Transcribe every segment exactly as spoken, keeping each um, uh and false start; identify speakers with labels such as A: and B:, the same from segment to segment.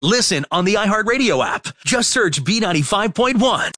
A: Listen on the iHeartRadio app. Just search B ninety-five point one.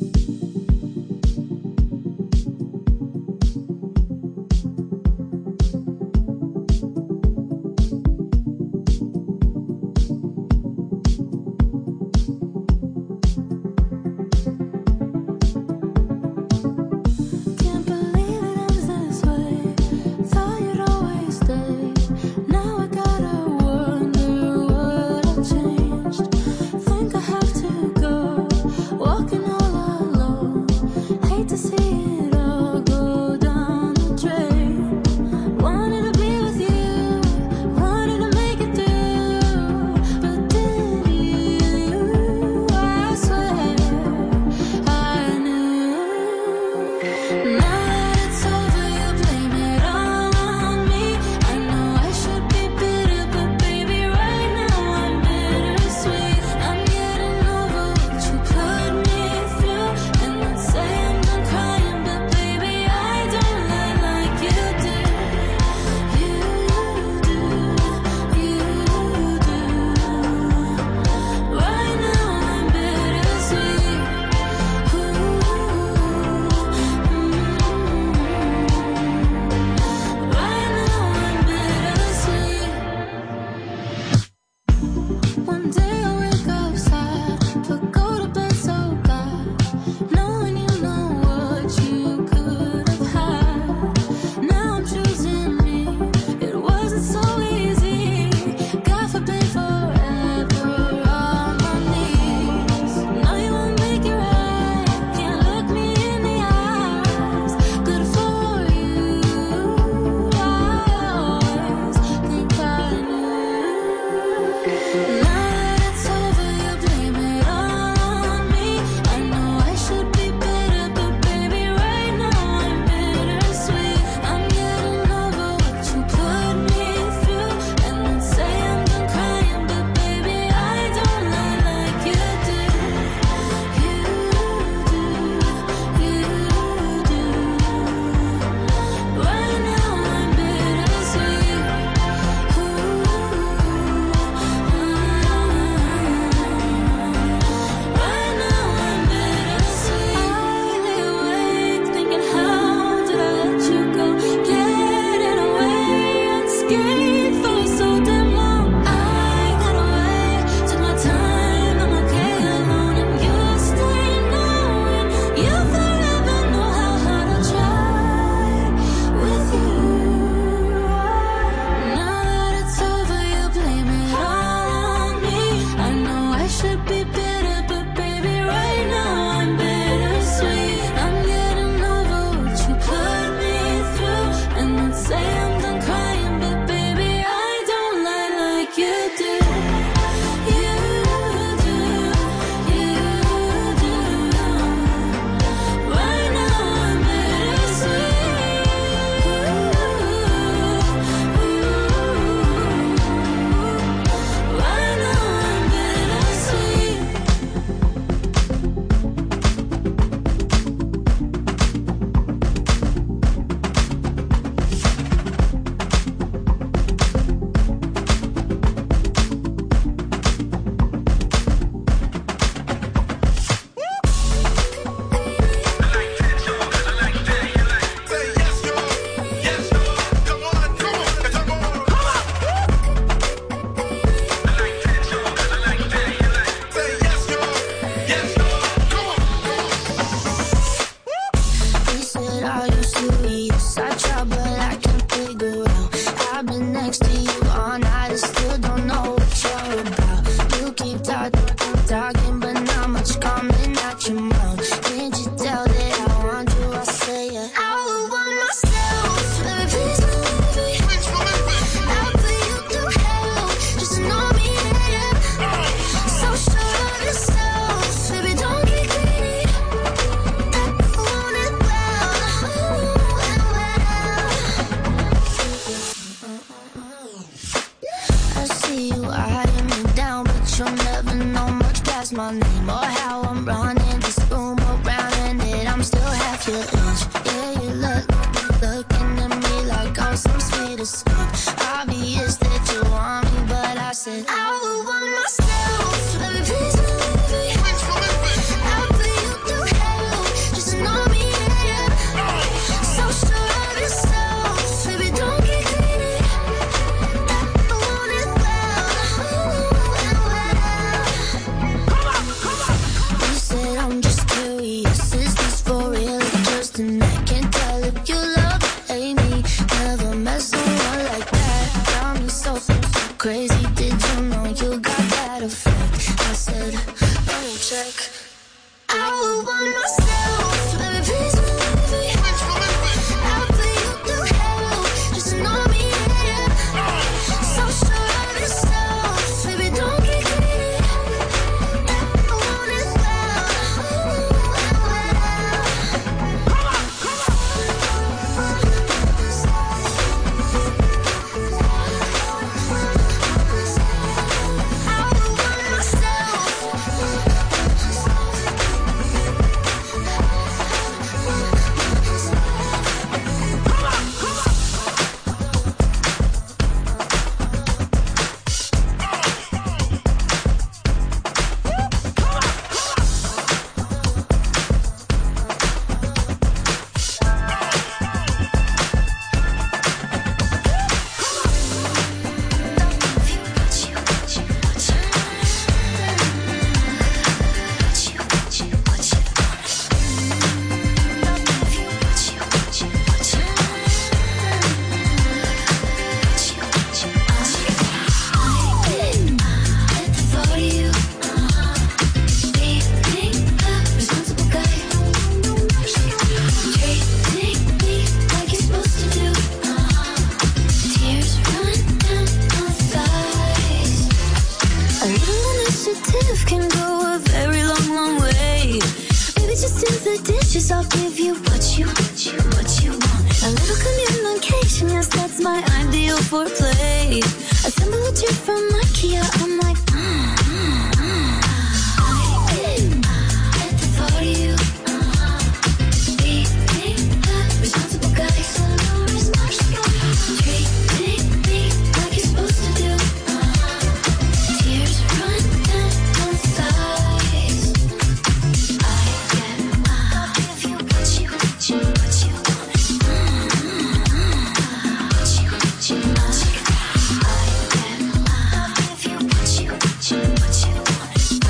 B: my name or how I'm running this room around in it. I'm still half your age. Yeah, you look, looking at me like I'm some sweet escape. Obvious that you want me, but I said I would want myself. side effect. I said, don't check. I would want myself. Baby, please believe me. I'll put you through hell. Just know me, yeah. So sure of yourself. Baby, don't get greedy. I want it well. I'll give you what you, what you, what you want. A little communication, yes, that's my ideal foreplay. Assemble a chair from IKEA, I'm like, mm, mm, mm. I at the thought of you. Be, be the responsible guy. So responsible. Treating me like you're supposed to do. Tears run down my thighs. I get up. What you, what you, what you want? What you, what you want? I can give you what you, what you, what you want.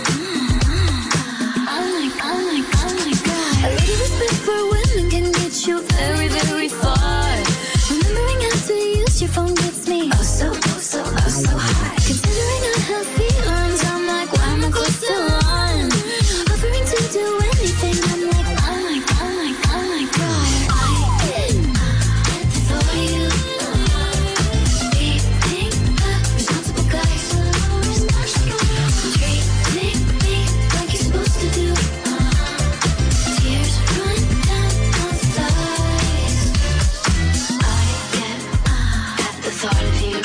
B: I'm like, I'm like, I'm like that. A little respect for women can get you very, very far. Remembering how to use your phone gets me oh so, oh so, oh so high. Considering I have feelings, I'm like, why am I close to one? Offering to do anything, I'm like, I'm like, I'm like, I'm like, God. I at the thought of you. Being the responsible guy. Treating me like you're supposed to do. Tears run down my thighs. I get at the thought of you.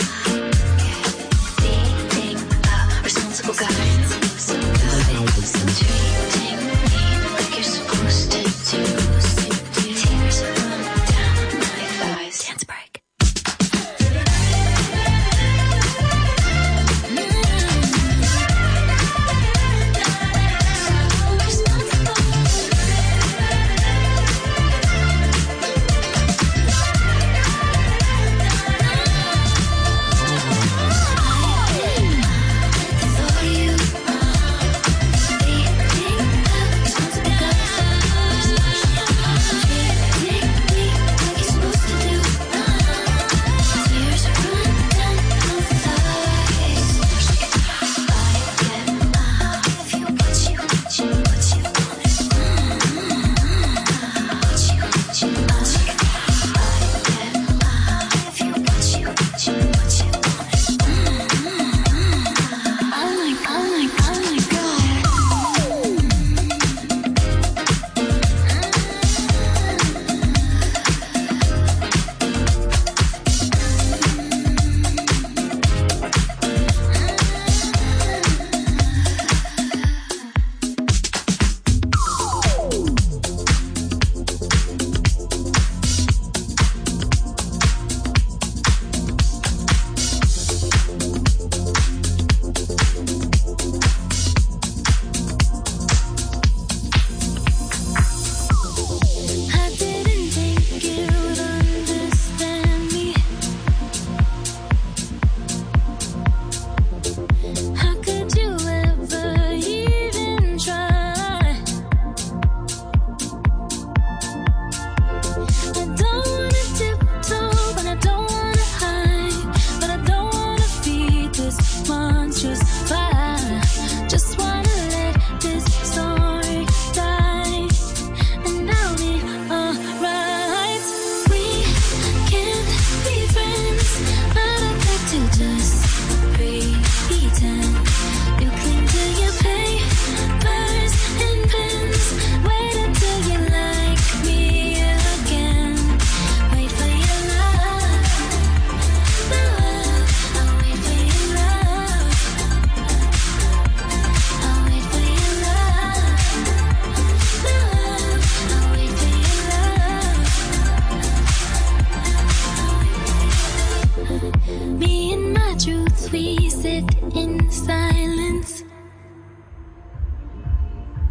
B: Being the responsible guy. Treating me like you're supposed to do. Tears run down my thighs. Dance break. Thought of you.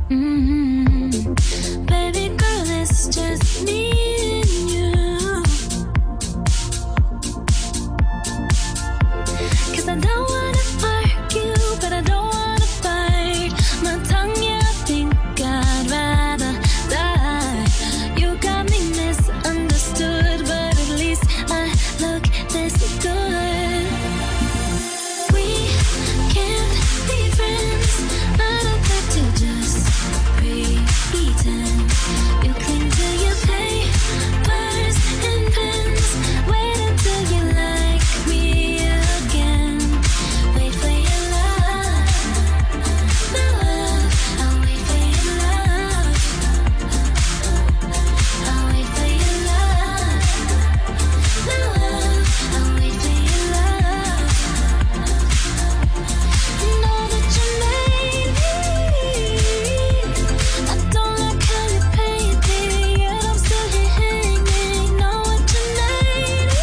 B: Mm-hmm. Baby girl, it's just me and you. 'Cause I don't wanna argue, but I don't wanna fight. My tongue, yeah, I think I'd rather die. You got me misunderstood, but at least I look this good. We can't be friends, but I'd like to just pretend. You cling to your papers and pens. Wait until you like me again. Wait for your love, love. I'll wait for your love. I'll wait for your love, love. I'll wait for your love. Know that you made me. I don't like how you paint me, yet I'm still here hanging. Know what you made me.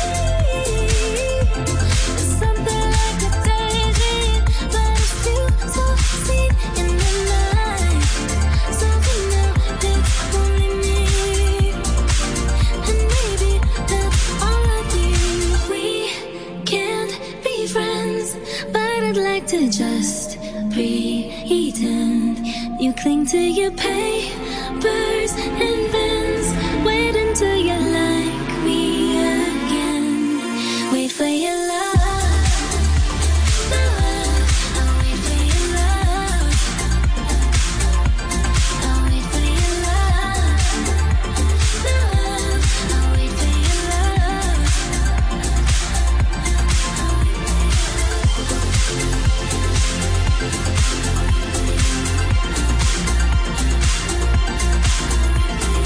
B: It's something like a daydream, but it feels so sweet in the night. Something new, it's only me. And maybe that's all I need. We can't be friends, but I'd like to just pretend. You cling to your papers and pens. Wait until you like me again. Wait for your love, love. I'll wait for your love. I'll wait for your love, love. I'll wait for your love. I'll wait for your love.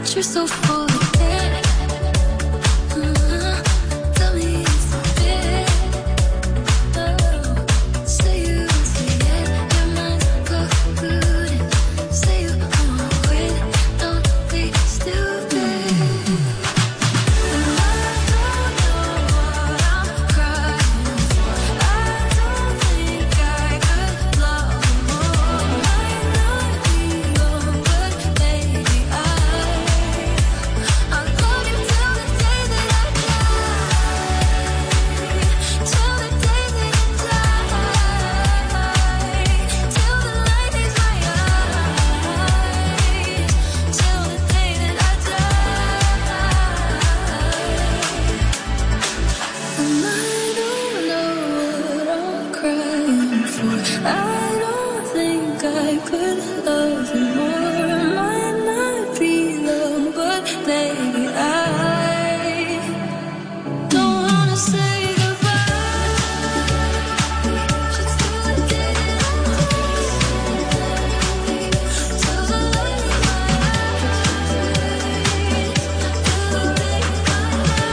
B: but you're so full of it. Uh-huh. Tell me it's a bit. Oh, say you forget your mind's polluted. Say you wanna quit, don't be stupid. And I don't know what I'm crying for. I don't think I could love more. Might not be long, but maybe I I'll love you till the day that I die. Till the day that I die. Till the light is my eyes. Till the day that I die. And I don't know what I'm crying for. I don't think I could love you more. Might not be long, but baby, I don't wanna say goodbye. Just till the day that I die. Till the light in my eyes. Till the day that I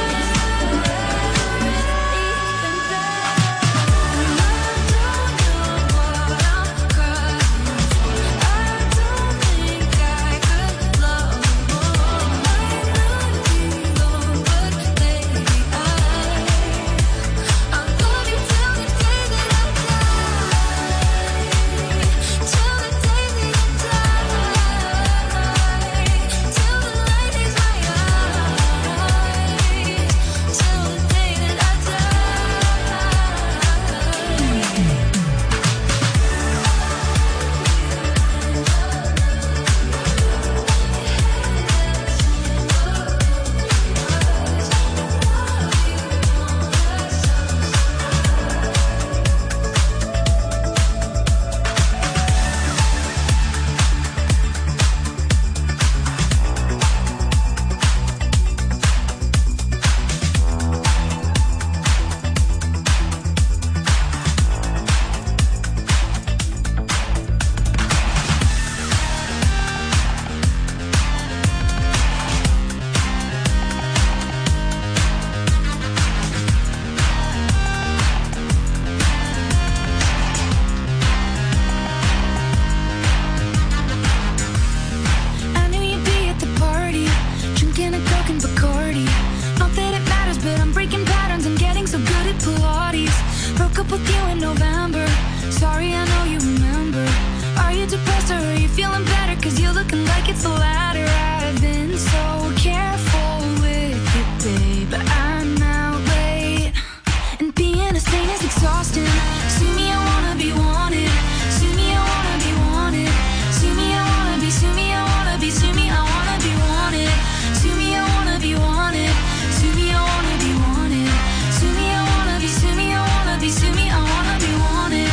B: I knew you'd be at the party, drinking a Coke and Bacardi. Not that it matters, but I'm breaking patterns and getting so good at Pilates. Broke up with you in November. Sorry, I know you remember. Are you depressed or are you feeling better? Cause you're looking like it's the latter. I've been so careful with it, babe, but I'm out late. And being a saint is exhausting. Sue me, I wanna be wanted. Sue me, I wanna be wanted. Sue me, I wanna be, sue me, I wanna be, sue me, I wanna be wanted. Sue me, I wanna be wanted. Sue me, I wanna be wanted. Sue me, I wanna be, sue me, I wanna be, sue me, I wanna be wanted.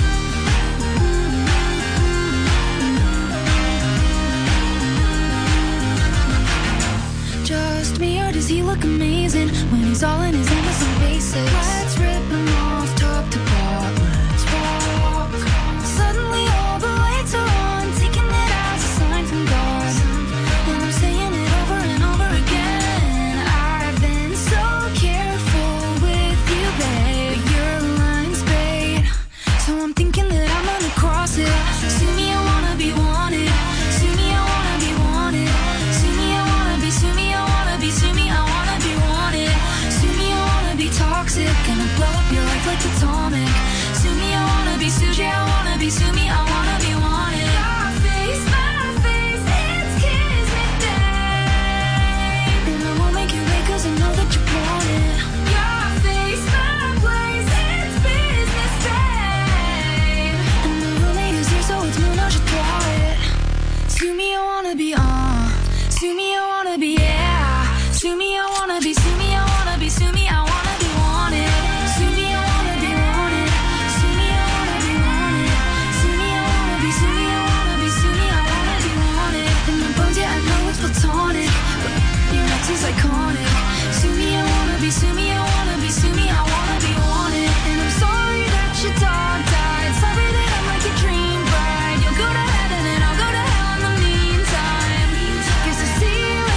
B: Just me, or does he look amazing when he's all in his Amazon basics? Let's rip him off top to bottom. Let's walk. Suddenly all the lights are on, taking it as a sign from God. And I'm saying it over and over again. I've been so careful with you, babe. Your line's bait, so I'm thinking that I'm gonna cross it. Sue me, I wanna be wanted. Sue me, I wanna be wanted. Sue me, I wanna be, sue me, I wanna be, sue me, I wanna be wanted. Sue me, I wanna be toxic, gonna blow up your life like atomic. Sue me, I wanna be Suji, I wanna be, sue me, I wanna be wanted. Your face, my face, it's kiss me, babe. And I won't make you wait cause I know that you want it. Your face, my place, it's business, babe. And the roommate is here so it's ménage à trois. Sue me, I wanna be on. Sue me, I wanna be, yeah. Sue me, I wanna be, sue me, I wanna be, sue me, I wanna be wanted. Sue me, I wanna be wanted. Sue me, I wanna be wanted. Sue me, I wanna be, sue me, I wanna be, sue me, I wanna be wanted. And the bones, yeah, I know it's platonic, but your ex is iconic. Sue me, I wanna be, sue me, I wanna be, sue me, I wanna be wanted. And I'm sorry that your dog died. Sorry that I'm like your dream bride. You'll go to heaven and I'll go to hell in the meantime. Guess I see you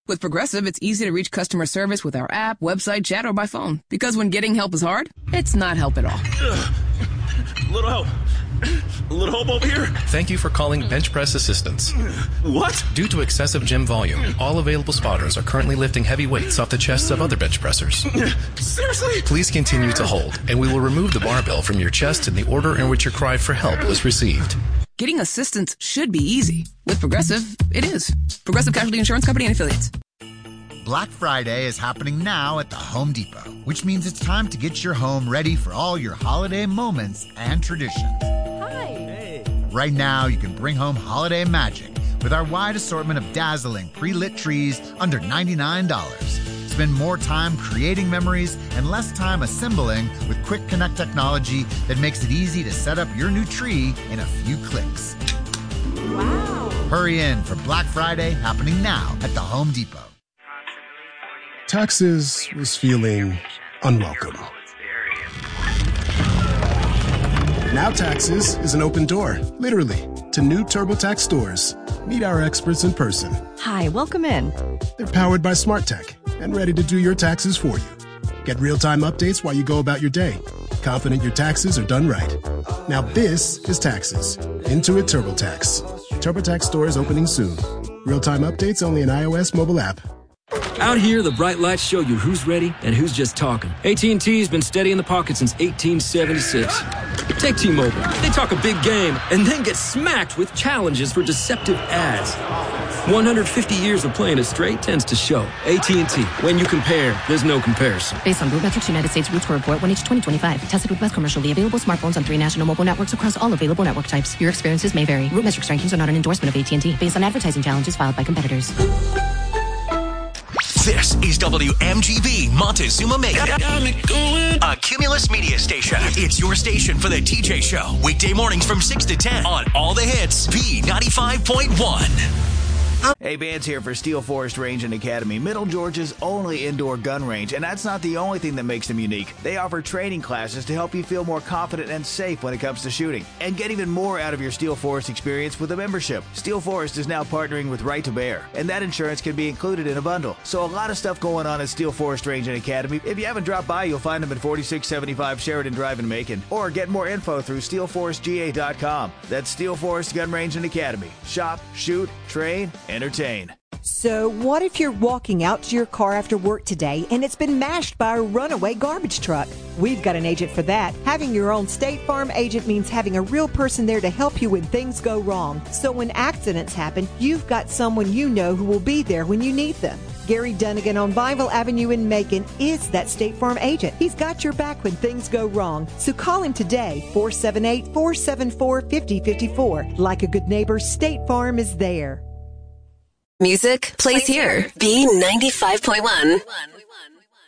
C: With Progressive, it's easy to reach customer service with our app, website, chat, or by phone. Because when getting help is hard, it's not help at all.
A: Ugh. Little help. A little help over here.
D: Thank you for calling Bench Press Assistance.
A: What?
D: Due to excessive gym volume, all available spotters are currently lifting heavy weights off the chests of other bench pressers.
A: Seriously?
D: Please continue to hold, and we will remove the barbell from your chest in the order in which your cry for help was received.
C: Getting assistance should be easy. With Progressive, it is. Progressive Casualty Insurance Company and Affiliates.
E: Black Friday is happening now at the Home Depot, which means it's time to get your home ready for all your holiday moments and traditions.
F: Hi. Hey.
E: Right now, you can bring home holiday magic with our wide assortment of dazzling pre-lit trees under ninety-nine dollars. Spend more time creating memories and less time assembling with Quick Connect technology that makes it easy to set up your new tree in a few clicks.
F: Wow.
E: Hurry in for Black Friday happening now at the Home Depot.
G: Taxes was feeling unwelcome. Now Taxes is an open door, literally, to new TurboTax stores. Meet our experts in person.
F: Hi, welcome in.
G: They're powered by Smart Tech and ready to do your taxes for you. Get real-time updates while you go about your day. Confident your taxes are done right. Now this is Taxes. Intuit TurboTax. TurboTax stores opening soon. Real-time updates only in iOS mobile app.
H: Out here, the bright lights show you who's ready and who's just talking. A T and T's been steady in the pocket since eighteen seventy-six. Take T-Mobile. They talk a big game and then get smacked with challenges for deceptive ads. one hundred fifty years of playing it straight tends to show. A T and T. When you compare, there's no comparison.
I: Based on RootMetrics United States Root Score Report, one H twenty twenty-five. Tested with Best commercially available smartphones on three national mobile networks across all available network types. Your experiences may vary. RootMetrics rankings are not an endorsement of A T and T. Based on advertising challenges filed by competitors.
A: This is W M G B Montezuma Mega, a Cumulus media station. It's your station for the T J Show. Weekday mornings from six to ten on all the hits. B ninety-five point one.
J: Hey, Vance here for Steel Forest Range and Academy, Middle Georgia's only indoor gun range, and that's not the only thing that makes them unique. They offer training classes to help you feel more confident and safe when it comes to shooting, and get even more out of your Steel Forest experience with a membership. Steel Forest is now partnering with Right to Bear, and that insurance can be included in a bundle. So a lot of stuff going on at Steel Forest Range and Academy. If you haven't dropped by, you'll find them at forty-six seventy-five Sheridan Drive in Macon, or get more info through steel forest g a dot com. That's Steel Forest Gun Range and Academy. Shop, shoot, train, entertain.
K: So what if you're walking out to your car after work today and it's been mashed by a runaway garbage truck? We've got an agent for that. Having your own State Farm agent means having a real person there to help you when things go wrong. So when accidents happen, you've got someone you know who will be there when you need them. Gary Dunnigan on Vineville Avenue in Macon is that State Farm agent. He's got your back when things go wrong. So call him today, four seven eight, four seven four, five zero five four. Like a good neighbor, State Farm is there.
L: Music plays here. B ninety-five point one.